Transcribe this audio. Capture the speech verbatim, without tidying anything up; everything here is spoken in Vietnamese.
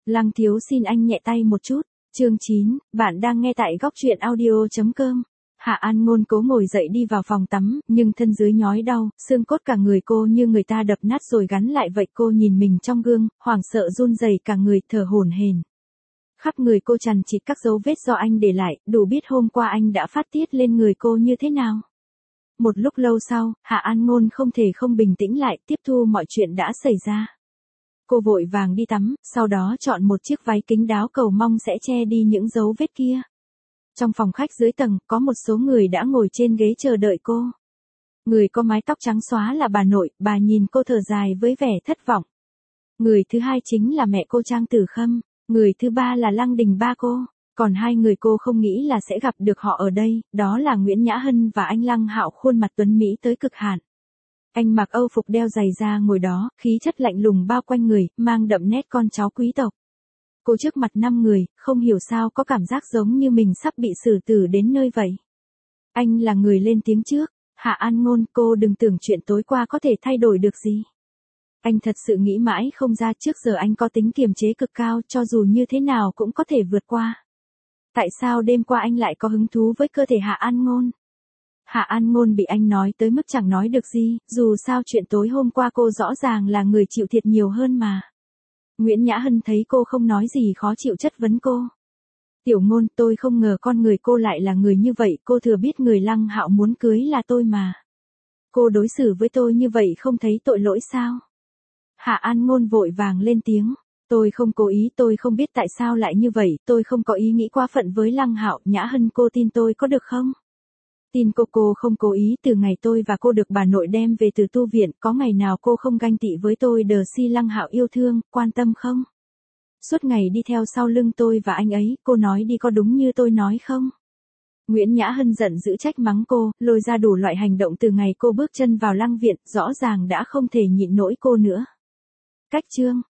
Lăng thiếu xin anh nhẹ tay một chút. Chương chín, bạn đang nghe tại góc truyện audio chấm com. Hạ An Ngôn cố ngồi dậy đi vào phòng tắm, nhưng thân dưới nhói đau, xương cốt cả người cô như người ta đập nát rồi gắn lại vậy. Cô nhìn mình trong gương, hoảng sợ run rẩy cả người, thở hổn hển. Khắp người cô chằng chịt các dấu vết do anh để lại, đủ biết hôm qua anh đã phát tiết lên người cô như thế nào. Một lúc lâu sau, Hạ An Ngôn không thể không bình tĩnh lại, tiếp thu mọi chuyện đã xảy ra. Cô vội vàng đi tắm, sau đó chọn một chiếc váy kín đáo cầu mong sẽ che đi những dấu vết kia. Trong phòng khách dưới tầng, có một số người đã ngồi trên ghế chờ đợi cô. Người có mái tóc trắng xóa là bà nội, bà nhìn cô thở dài với vẻ thất vọng. Người thứ hai chính là mẹ cô Trang Tử Khâm, người thứ ba là Lăng Đình ba cô. Còn hai người cô không nghĩ là sẽ gặp được họ ở đây, đó là Nguyễn Nhã Hân và anh Lăng Hạo, khuôn mặt tuấn mỹ tới cực hạn. Anh mặc âu phục đeo giày da ngồi đó, khí chất lạnh lùng bao quanh người, mang đậm nét con cháu quý tộc. Cô trước mặt năm người, không hiểu sao có cảm giác giống như mình sắp bị xử tử đến nơi vậy. Anh là người lên tiếng trước. Hạ An Ngôn, cô đừng tưởng chuyện tối qua có thể thay đổi được gì. Anh thật sự nghĩ mãi không ra, trước giờ anh có tính kiềm chế cực cao, cho dù như thế nào cũng có thể vượt qua. Tại sao đêm qua anh lại có hứng thú với cơ thể Hạ An Ngôn? Hạ An Ngôn bị anh nói tới mức chẳng nói được gì, dù sao chuyện tối hôm qua cô rõ ràng là người chịu thiệt nhiều hơn mà. Nguyễn Nhã Hân thấy cô không nói gì khó chịu chất vấn cô. Tiểu Ngôn, tôi không ngờ con người cô lại là người như vậy, cô thừa biết người Lăng Hạo muốn cưới là tôi mà. Cô đối xử với tôi như vậy không thấy tội lỗi sao? Hạ An Ngôn vội vàng lên tiếng. Tôi không cố ý, tôi không biết tại sao lại như vậy, tôi không có ý nghĩ quá phận với Lăng Hạo. Nhã Hân, cô tin tôi có được không? Tin cô, cô không cố ý. Từ ngày tôi và cô được bà nội đem về từ tu viện, có ngày nào cô không ganh tị với tôi đờ si Lăng Hạo yêu thương, quan tâm không? Suốt ngày đi theo sau lưng tôi và anh ấy, cô nói đi có đúng như tôi nói không? Nguyễn Nhã Hân giận dữ trách mắng cô, lôi ra đủ loại hành động từ ngày cô bước chân vào Lăng viện, rõ ràng đã không thể nhịn nổi cô nữa. Cách chương